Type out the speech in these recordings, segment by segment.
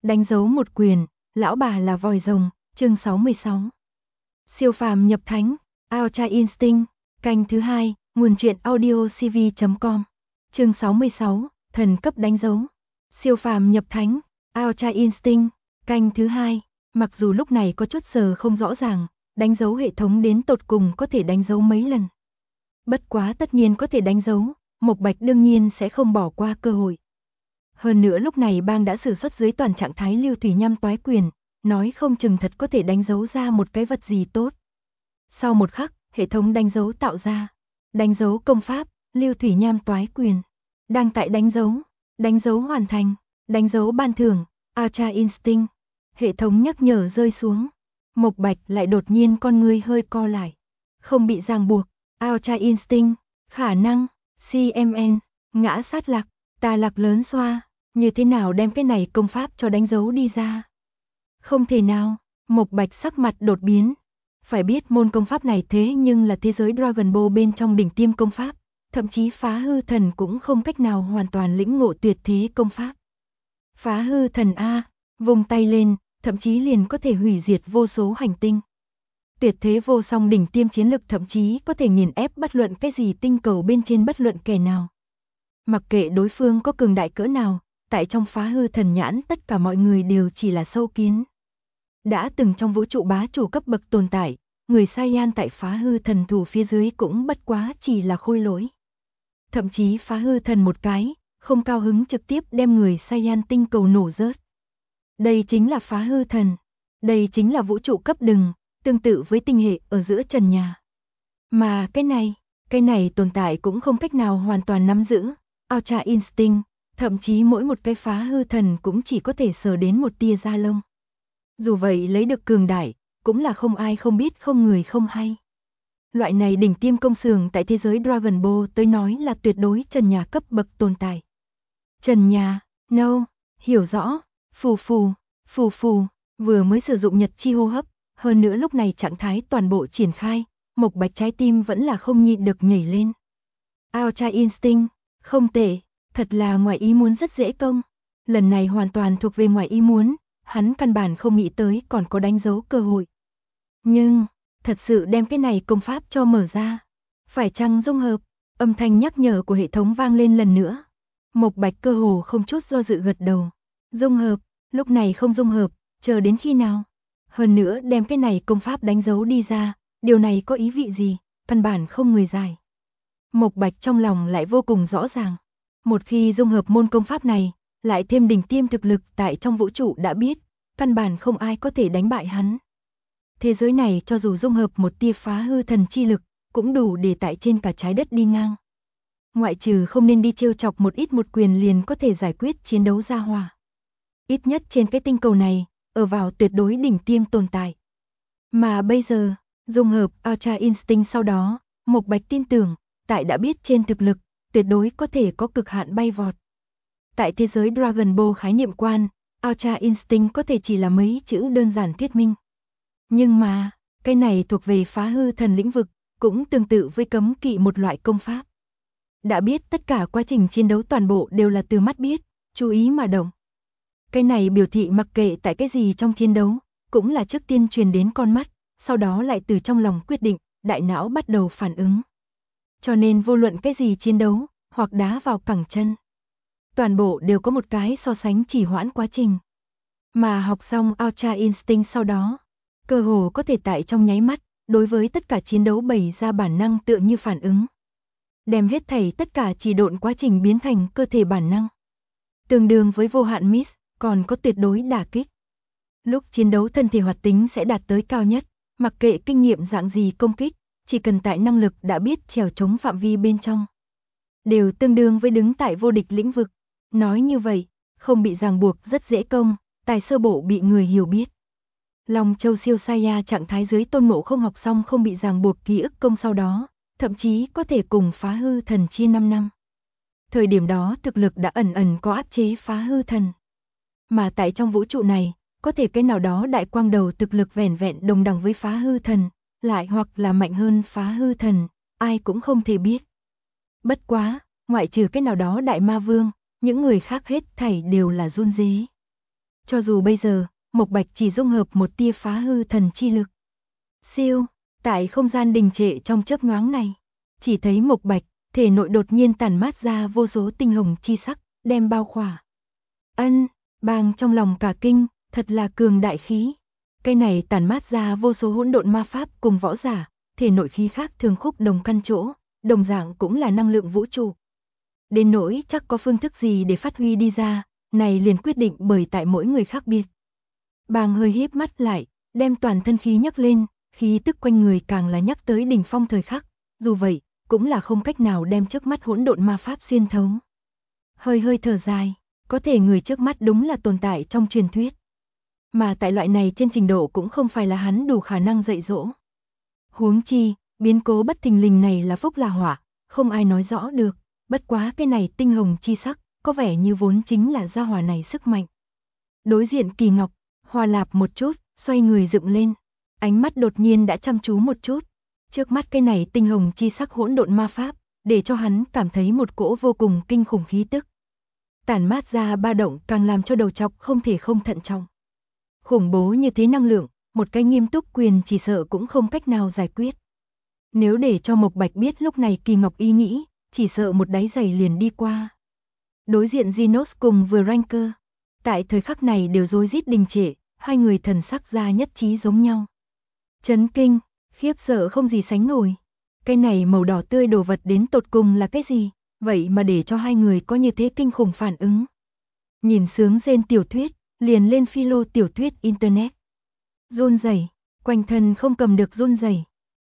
Đánh dấu một quyền, lão bà là vòi rồng, chương 66. Siêu phàm nhập thánh, Ultra Instinct, canh thứ 2, nguồn truyện audio cv.com. Chương 66, thần cấp đánh dấu. Siêu phàm nhập thánh, Ultra Instinct, canh thứ 2, mặc dù lúc này có chút giờ không rõ ràng, đánh dấu hệ thống đến tột cùng có thể đánh dấu mấy lần. Bất quá tất nhiên có thể đánh dấu, Mộc Bạch đương nhiên sẽ không bỏ qua cơ hội. Hơn nữa lúc này bang đã sử xuất dưới toàn trạng thái lưu thủy nham toái quyền, nói không chừng thật có thể đánh dấu ra một cái vật gì tốt. Sau một khắc, hệ thống đánh dấu tạo ra. Đánh dấu công pháp, lưu thủy nham toái quyền. Đang tại đánh dấu hoàn thành, đánh dấu ban thưởng, Ultra Instinct. Hệ thống nhắc nhở rơi xuống. Mộc Bạch lại đột nhiên con ngươi hơi co lại. Không bị ràng buộc, Ultra Instinct, khả năng, CMN, ngã sát lạc, tà lạc lớn xoa. Như thế nào đem cái này công pháp cho đánh dấu đi ra? Không thể nào, Mộc Bạch sắc mặt đột biến. Phải biết môn công pháp này thế nhưng là thế giới Dragon Ball bên trong đỉnh tiêm công pháp, thậm chí phá hư thần cũng không cách nào hoàn toàn lĩnh ngộ tuyệt thế công pháp. Phá hư thần A, vùng tay lên, thậm chí liền có thể hủy diệt vô số hành tinh. Tuyệt thế vô song đỉnh tiêm chiến lực thậm chí có thể nghiền ép bất luận cái gì tinh cầu bên trên bất luận kẻ nào. Mặc kệ đối phương có cường đại cỡ nào, tại trong phá hư thần nhãn tất cả mọi người đều chỉ là sâu kiến. Đã từng trong vũ trụ bá chủ cấp bậc tồn tại, người Saiyan tại phá hư thần thủ phía dưới cũng bất quá chỉ là khôi lỗi. Thậm chí phá hư thần một cái, không cao hứng trực tiếp đem người Saiyan tinh cầu nổ rớt. Đây chính là phá hư thần. Đây chính là vũ trụ cấp đừng, tương tự với tinh hệ ở giữa trần nhà. Mà cái này tồn tại cũng không cách nào hoàn toàn nắm giữ. Ultra Instinct, thậm chí mỗi một cái phá hư thần cũng chỉ có thể sờ đến một tia da lông. Dù vậy lấy được cường đại, cũng là không ai không biết không người không hay. Loại này đỉnh tiêm công xưởng tại thế giới Dragon Ball tới nói là tuyệt đối trần nhà cấp bậc tồn tại. Trần nhà, no, hiểu rõ, phù phù, vừa mới sử dụng nhật chi hô hấp, hơn nữa lúc này trạng thái toàn bộ triển khai, Mộc Bạch trái tim vẫn là không nhịn được nhảy lên. Ultra Instinct, không tệ, thật là ngoài ý muốn rất dễ công. Lần này hoàn toàn thuộc về ngoài ý muốn, hắn căn bản không nghĩ tới còn có đánh dấu cơ hội. Nhưng, thật sự đem cái này công pháp cho mở ra. Phải chăng dung hợp? Âm thanh nhắc nhở của hệ thống vang lên lần nữa. Mộc Bạch cơ hồ không chút do dự gật đầu. Dung hợp, lúc này không dung hợp, chờ đến khi nào? Hơn nữa đem cái này công pháp đánh dấu đi ra, điều này có ý vị gì? Căn bản không người giải. Mộc Bạch trong lòng lại vô cùng rõ ràng. Một khi dung hợp môn công pháp này, lại thêm đỉnh tiêm thực lực tại trong vũ trụ đã biết, căn bản không ai có thể đánh bại hắn. Thế giới này cho dù dung hợp một tia phá hư thần chi lực, cũng đủ để tại trên cả trái đất đi ngang. Ngoại trừ không nên đi trêu chọc một ít một quyền liền có thể giải quyết chiến đấu ra hòa. Ít nhất trên cái tinh cầu này, ở vào tuyệt đối đỉnh tiêm tồn tại. Mà bây giờ, dung hợp Ultra Instinct sau đó, Mộc Bạch tin tưởng, tại đã biết trên thực lực, tuyệt đối có thể có cực hạn bay vọt. Tại thế giới Dragon Ball khái niệm quan, Ultra Instinct có thể chỉ là mấy chữ đơn giản thuyết minh. Nhưng mà, cái này thuộc về phá hư thần lĩnh vực, cũng tương tự với cấm kỵ một loại công pháp. Đã biết tất cả quá trình chiến đấu toàn bộ đều là từ mắt biết, chú ý mà động. Cái này biểu thị mặc kệ tại cái gì trong chiến đấu, cũng là trước tiên truyền đến con mắt, sau đó lại từ trong lòng quyết định, đại não bắt đầu phản ứng. Cho nên vô luận cái gì chiến đấu, hoặc đá vào cẳng chân, toàn bộ đều có một cái so sánh chỉ hoãn quá trình. Mà học xong Ultra Instinct sau đó, cơ hồ có thể tại trong nháy mắt, đối với tất cả chiến đấu bày ra bản năng tựa như phản ứng. Đem hết thảy tất cả chỉ độn quá trình biến thành cơ thể bản năng. Tương đương với vô hạn miss, còn có tuyệt đối đả kích. Lúc chiến đấu thân thể hoạt tính sẽ đạt tới cao nhất, mặc kệ kinh nghiệm dạng gì công kích, chỉ cần tại năng lực đã biết trèo chống phạm vi bên trong. Đều tương đương với đứng tại vô địch lĩnh vực. Nói như vậy, không bị ràng buộc rất dễ công, tài sơ bộ bị người hiểu biết. Long Châu siêu Saiya trạng thái dưới Tôn Ngộ Không học xong không bị ràng buộc ký ức công sau đó, thậm chí có thể cùng phá hư thần chia 5 năm. Thời điểm đó thực lực đã ẩn ẩn có áp chế phá hư thần. Mà tại trong vũ trụ này, có thể cái nào đó đại quang đầu thực lực vẻn vẹn đồng đẳng với phá hư thần, lại hoặc là mạnh hơn phá hư thần, ai cũng không thể biết. Bất quá, ngoại trừ cái nào đó đại ma vương, những người khác hết thảy đều là run rế. Cho dù bây giờ, Mộc Bạch chỉ dung hợp một tia phá hư thần chi lực. Siêu, tại không gian đình trệ trong chớp nhoáng này, chỉ thấy Mộc Bạch, thể nội đột nhiên tản mát ra vô số tinh hồng chi sắc, đem bao khỏa. Bàng trong lòng cả kinh, thật là cường đại khí. Cây này tản mát ra vô số hỗn độn ma pháp cùng võ giả, thể nội khí khác thường khúc đồng căn chỗ, đồng dạng cũng là năng lượng vũ trụ. Đến nỗi chắc có phương thức gì để phát huy đi ra, này liền quyết định bởi tại mỗi người khác biệt. Bàng hơi híp mắt lại, đem toàn thân khí nhấc lên, khí tức quanh người càng là nhắc tới đỉnh phong thời khắc, dù vậy, cũng là không cách nào đem trước mắt hỗn độn ma pháp xuyên thấu. Hơi thở dài, có thể người trước mắt đúng là tồn tại trong truyền thuyết. Mà tại loại này trên trình độ cũng không phải là hắn đủ khả năng dạy dỗ. Huống chi, biến cố bất thình lình này là phúc là họa, không ai nói rõ được, bất quá cái này tinh hồng chi sắc, có vẻ như vốn chính là gia hỏa này sức mạnh. Đối diện Kỳ Ngọc, hòa lạp một chút, xoay người dựng lên, ánh mắt đột nhiên đã chăm chú một chút. Trước mắt cái này tinh hồng chi sắc hỗn độn ma pháp, để cho hắn cảm thấy một cỗ vô cùng kinh khủng khí tức. Tản mát ra ba động càng làm cho đầu chọc không thể không thận trọng. Khủng bố như thế năng lượng, một cái nghiêm túc quyền chỉ sợ cũng không cách nào giải quyết. Nếu để cho Mộc Bạch biết lúc này Kỳ Ngọc ý nghĩ, chỉ sợ một đáy giày liền đi qua. Đối diện Genos cùng vừa Ranker, tại thời khắc này đều rối rít đình trệ, hai người thần sắc ra nhất trí giống nhau. Chấn kinh, khiếp sợ không gì sánh nổi. Cái này màu đỏ tươi đồ vật đến tột cùng là cái gì, vậy mà để cho hai người có như thế kinh khủng phản ứng. Nhìn sướng rên tiểu thuyết, liền lên philo tiểu thuyết internet. Run rẩy, quanh thân không cầm được run rẩy.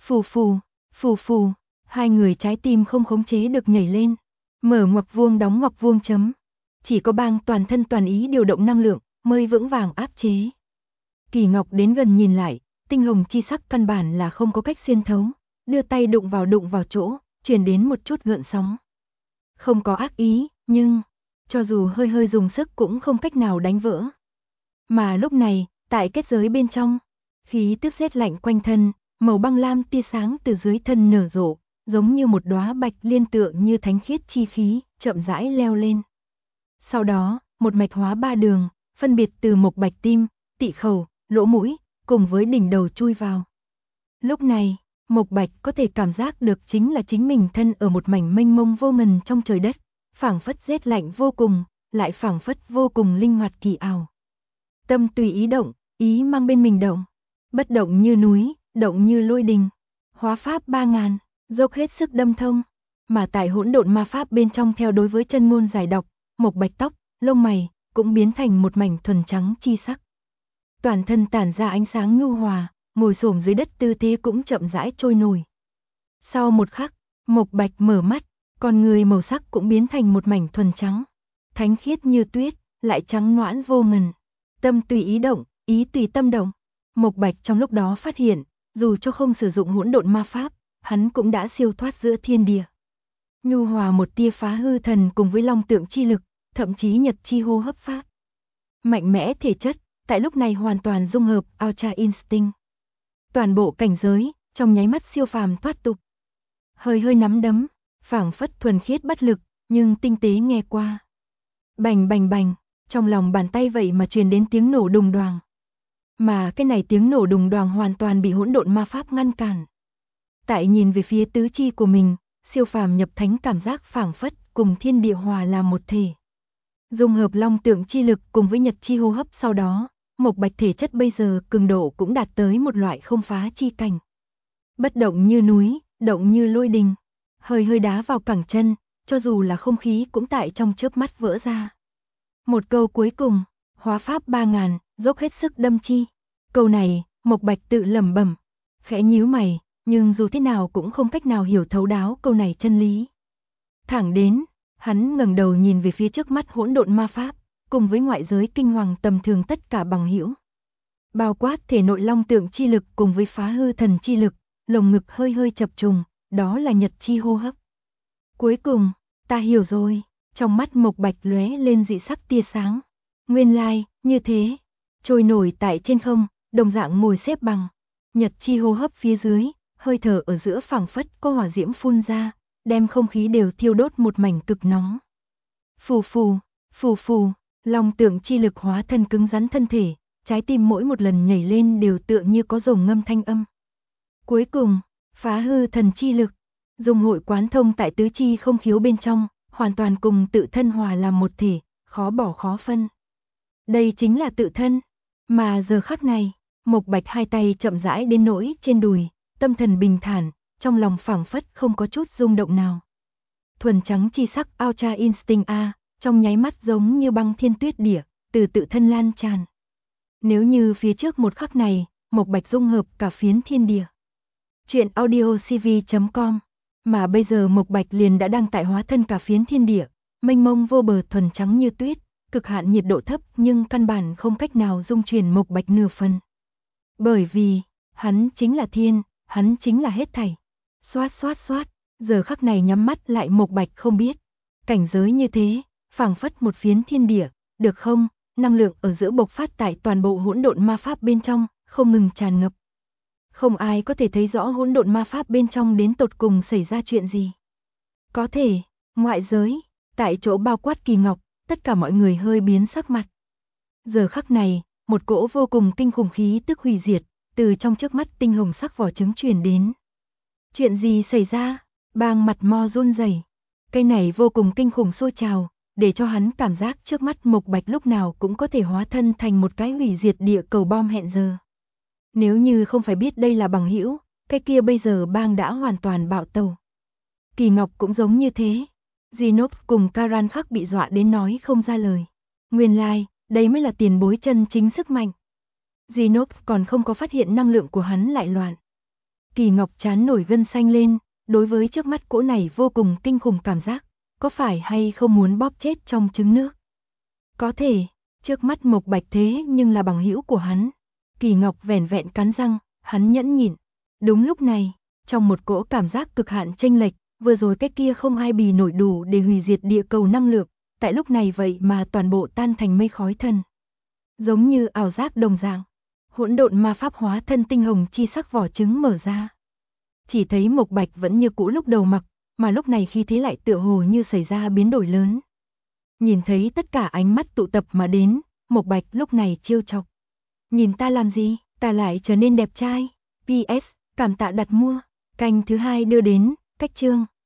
Phù phù, hai người trái tim không khống chế được nhảy lên. Mở ngoặc vuông đóng ngoặc vuông chấm. Chỉ có Bàng toàn thân toàn ý điều động năng lượng, mới vững vàng áp chế. Kỳ Ngọc đến gần nhìn lại, tinh hồng chi sắc căn bản là không có cách xuyên thấu, đưa tay đụng vào chỗ, truyền đến một chút gợn sóng. Không có ác ý, nhưng cho dù hơi dùng sức cũng không cách nào đánh vỡ. Mà lúc này, tại kết giới bên trong, khí tức rét lạnh quanh thân, màu băng lam tia sáng từ dưới thân nở rộ, giống như một đóa bạch liên tựa như thánh khiết chi khí, chậm rãi leo lên. Sau đó, một mạch hóa ba đường, phân biệt từ Mộc Bạch tim, tị khẩu, lỗ mũi, cùng với đỉnh đầu chui vào. Lúc này, Mộc Bạch có thể cảm giác được chính là chính mình thân ở một mảnh mênh mông vô ngần trong trời đất, phảng phất rét lạnh vô cùng, lại phảng phất vô cùng linh hoạt kỳ ảo. Tâm tùy ý động, ý mang bên mình động, bất động như núi, động như lôi đình. Hóa pháp 3000, dốc hết sức đâm thông, mà tại hỗn độn ma pháp bên trong theo đối với chân ngôn giải đọc, Mộc Bạch tóc, lông mày cũng biến thành một mảnh thuần trắng chi sắc. Toàn thân tản ra ánh sáng nhu hòa, ngồi xổm dưới đất tư thế cũng chậm rãi trôi nổi. Sau một khắc, Mộc Bạch mở mắt, con người màu sắc cũng biến thành một mảnh thuần trắng, thánh khiết như tuyết, lại trắng noãn vô ngần. Tâm tùy ý động, ý tùy tâm động. Mộc Bạch trong lúc đó phát hiện, dù cho không sử dụng hỗn độn ma pháp, hắn cũng đã siêu thoát giữa thiên địa. Nhu hòa một tia phá hư thần cùng với long tượng chi lực, thậm chí nhật chi hô hấp pháp. Mạnh mẽ thể chất, tại lúc này hoàn toàn dung hợp Ultra Instinct. Toàn bộ cảnh giới, trong nháy mắt siêu phàm thoát tục. Hơi nắm đấm, phảng phất thuần khiết bất lực, nhưng tinh tế nghe qua. Bành, trong lòng bàn tay vậy mà truyền đến tiếng nổ đùng đoàng. Mà cái này tiếng nổ đùng đoàng hoàn toàn bị hỗn độn ma pháp ngăn cản. Tại nhìn về phía tứ chi của mình, siêu phàm nhập thánh cảm giác phảng phất cùng thiên địa hòa làm một thể. Dung hợp long tượng chi lực cùng với nhật chi hô hấp sau đó, Mộc Bạch thể chất bây giờ cường độ cũng đạt tới một loại không phá chi cảnh. Bất động như núi, động như lôi đình, hơi đá vào cẳng chân, cho dù là không khí cũng tại trong chớp mắt vỡ ra. Một câu cuối cùng, hóa pháp 3000, dốc hết sức đâm chi. Câu này, Mộc Bạch tự lẩm bẩm, khẽ nhíu mày, nhưng dù thế nào cũng không cách nào hiểu thấu đáo câu này chân lý. Thẳng đến, hắn ngẩng đầu nhìn về phía trước mắt hỗn độn ma pháp, cùng với ngoại giới kinh hoàng tầm thường tất cả bằng hữu. Bao quát thể nội long tượng chi lực cùng với phá hư thần chi lực, lồng ngực hơi chập trùng, đó là nhật chi hô hấp. Cuối cùng, ta hiểu rồi, trong mắt Mộc Bạch lóe lên dị sắc tia sáng. Nguyên lai, như thế, trôi nổi tại trên không, đồng dạng ngồi xếp bằng, nhật chi hô hấp phía dưới, hơi thở ở giữa phảng phất có hỏa diễm phun ra, đem không khí đều thiêu đốt một mảnh cực nóng. Phù phù, Long tượng chi lực hóa thân cứng rắn thân thể, trái tim mỗi một lần nhảy lên đều tựa như có rồng ngâm thanh âm. Cuối cùng, phá hư thần chi lực, dung hội quán thông tại tứ chi không khiếu bên trong, hoàn toàn cùng tự thân hòa làm một thể, khó bỏ khó phân. Đây chính là tự thân, mà giờ khắc này, Mộc Bạch hai tay chậm rãi đến nỗi trên đùi, tâm thần bình thản, trong lòng phảng phất không có chút rung động nào. Thuần trắng chi sắc Ultra Instinct A, trong nháy mắt giống như băng thiên tuyết địa, từ tự thân lan tràn. Nếu như phía trước một khắc này, Mộc Bạch dung hợp cả phiến thiên địa. Chuyện audiocv.com, mà bây giờ Mộc Bạch liền đã đang tại hóa thân cả phiến thiên địa, mênh mông vô bờ thuần trắng như tuyết, cực hạn nhiệt độ thấp nhưng căn bản không cách nào dung chuyển Mộc Bạch nửa phần. Bởi vì, hắn chính là thiên, hắn chính là hết thảy. Xoát xoát xoát, giờ khắc này nhắm mắt lại Mộc Bạch không biết. Cảnh giới như thế, phảng phất một phiến thiên địa, được không? Năng lượng ở giữa bộc phát tại toàn bộ hỗn độn ma pháp bên trong, không ngừng tràn ngập. Không ai có thể thấy rõ hỗn độn ma pháp bên trong đến tột cùng xảy ra chuyện gì. Có thể, ngoại giới, tại chỗ bao quát Kỳ Ngọc, tất cả mọi người hơi biến sắc mặt. Giờ khắc này, một cỗ vô cùng kinh khủng khí tức hủy diệt, từ trong trước mắt tinh hồng sắc vỏ trứng truyền đến. Chuyện gì xảy ra? Bang mặt mo run rẩy. Cây này vô cùng kinh khủng sôi trào, để cho hắn cảm giác trước mắt Mộc Bạch lúc nào cũng có thể hóa thân thành một cái hủy diệt địa cầu bom hẹn giờ. Nếu như không phải biết đây là bằng hữu, cái kia bây giờ bang đã hoàn toàn bạo tẩu. Kỳ Ngọc cũng giống như thế. Zinov cùng Karan Khắc bị dọa đến nói không ra lời. Nguyên lai, đây mới là tiền bối chân chính sức mạnh. Zinov còn không có phát hiện năng lượng của hắn lại loạn. Kỳ Ngọc chán nổi gân xanh lên, đối với trước mắt cỗ này vô cùng kinh khủng cảm giác, có phải hay không muốn bóp chết trong trứng nước. Có thể, trước mắt Mộc Bạch thế nhưng là bằng hữu của hắn. Kỳ Ngọc vẻn vẹn cắn răng, hắn nhẫn nhịn. Đúng lúc này, trong một cỗ cảm giác cực hạn chênh lệch, vừa rồi cái kia không ai bì nổi đủ để hủy diệt địa cầu năng lượng, tại lúc này vậy mà toàn bộ tan thành mây khói thân. Giống như ảo giác đồng dạng, hỗn độn ma pháp hóa thân tinh hồng chi sắc vỏ trứng mở ra. Chỉ thấy Mộc Bạch vẫn như cũ lúc đầu mặc, mà lúc này khi thế lại tựa hồ như xảy ra biến đổi lớn. Nhìn thấy tất cả ánh mắt tụ tập mà đến, Mộc Bạch lúc này trêu chọc. Nhìn ta làm gì, ta lại trở nên đẹp trai. PS, cảm tạ đặt mua. Canh thứ 2 đưa đến, cách chương.